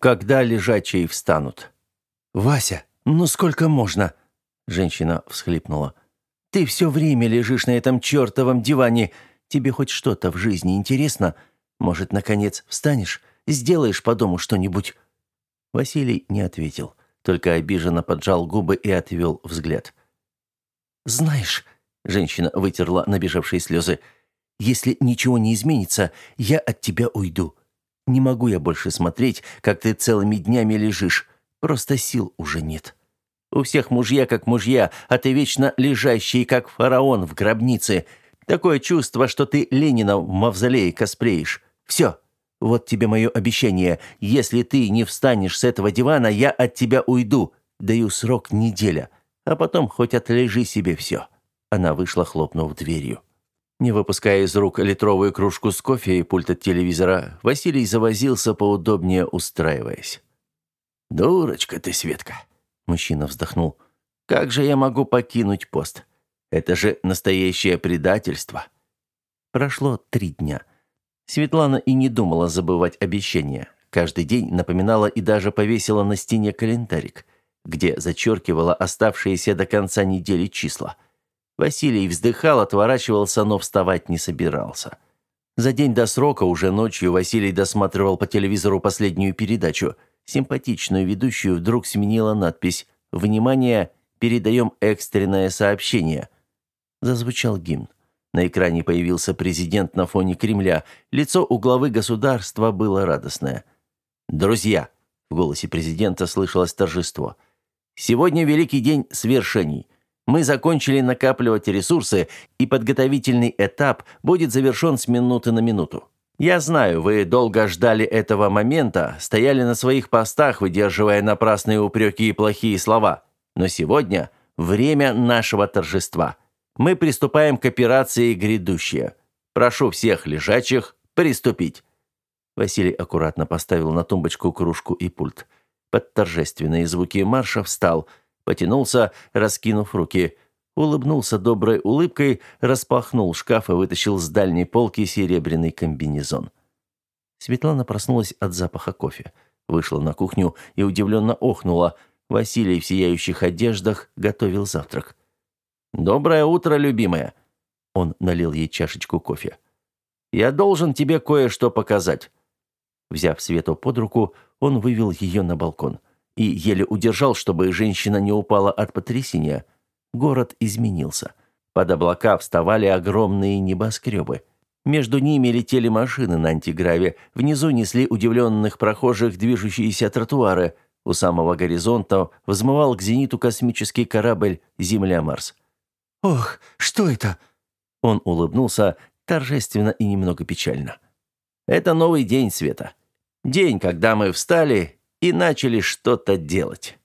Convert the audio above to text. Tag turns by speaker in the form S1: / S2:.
S1: когда лежачие встанут». «Вася, ну сколько можно?» Женщина всхлипнула. «Ты все время лежишь на этом чертовом диване. Тебе хоть что-то в жизни интересно? Может, наконец встанешь? Сделаешь по дому что-нибудь?» Василий не ответил, только обиженно поджал губы и отвел взгляд. «Знаешь», — женщина вытерла набежавшие слезы, «если ничего не изменится, я от тебя уйду. Не могу я больше смотреть, как ты целыми днями лежишь. Просто сил уже нет. У всех мужья как мужья, а ты вечно лежащий, как фараон в гробнице. Такое чувство, что ты Ленина в мавзолее косплеишь. Все. Вот тебе мое обещание. Если ты не встанешь с этого дивана, я от тебя уйду. Даю срок неделя. А потом хоть отлежи себе все». Она вышла, хлопнув дверью. Не выпуская из рук литровую кружку с кофе и пульт от телевизора, Василий завозился, поудобнее устраиваясь. «Дурочка ты, Светка!» – мужчина вздохнул. «Как же я могу покинуть пост? Это же настоящее предательство!» Прошло 3 дня. Светлана и не думала забывать обещания. Каждый день напоминала и даже повесила на стене календарик, где зачеркивала оставшиеся до конца недели числа. Василий вздыхал, отворачивался, но вставать не собирался. За день до срока, уже ночью, Василий досматривал по телевизору последнюю передачу. Симпатичную ведущую вдруг сменила надпись «Внимание! Передаем экстренное сообщение». Зазвучал гимн. На экране появился президент на фоне Кремля. Лицо у главы государства было радостное. «Друзья!» – в голосе президента слышалось торжество. «Сегодня великий день свершений. Мы закончили накапливать ресурсы, и подготовительный этап будет завершен с минуты на минуту. Я знаю, вы долго ждали этого момента, стояли на своих постах, выдерживая напрасные упреки и плохие слова. Но сегодня время нашего торжества. Мы приступаем к операции «Грядущее». Прошу всех лежачих приступить». Василий аккуратно поставил на тумбочку кружку и пульт. Под торжественные звуки марша встал, потянулся, раскинув руки, улыбнулся доброй улыбкой, распахнул шкаф и вытащил с дальней полки серебряный комбинезон. Светлана проснулась от запаха кофе, вышла на кухню и удивленно охнула. Василий в сияющих одеждах готовил завтрак. «Доброе утро, любимая!» Он налил ей чашечку кофе. «Я должен тебе кое-что показать». Взяв Свету под руку, он вывел ее на балкон и еле удержал, чтобы женщина не упала от потрясения. Город изменился. Под облака вставали огромные небоскребы. Между ними летели машины на антиграве, внизу несли удивленных прохожих движущиеся тротуары. У самого горизонта взмывал к зениту космический корабль «Земля-Марс». «Ох, что это?» Он улыбнулся торжественно и немного печально. «Это новый день, Света. День, когда мы встали и начали что-то делать».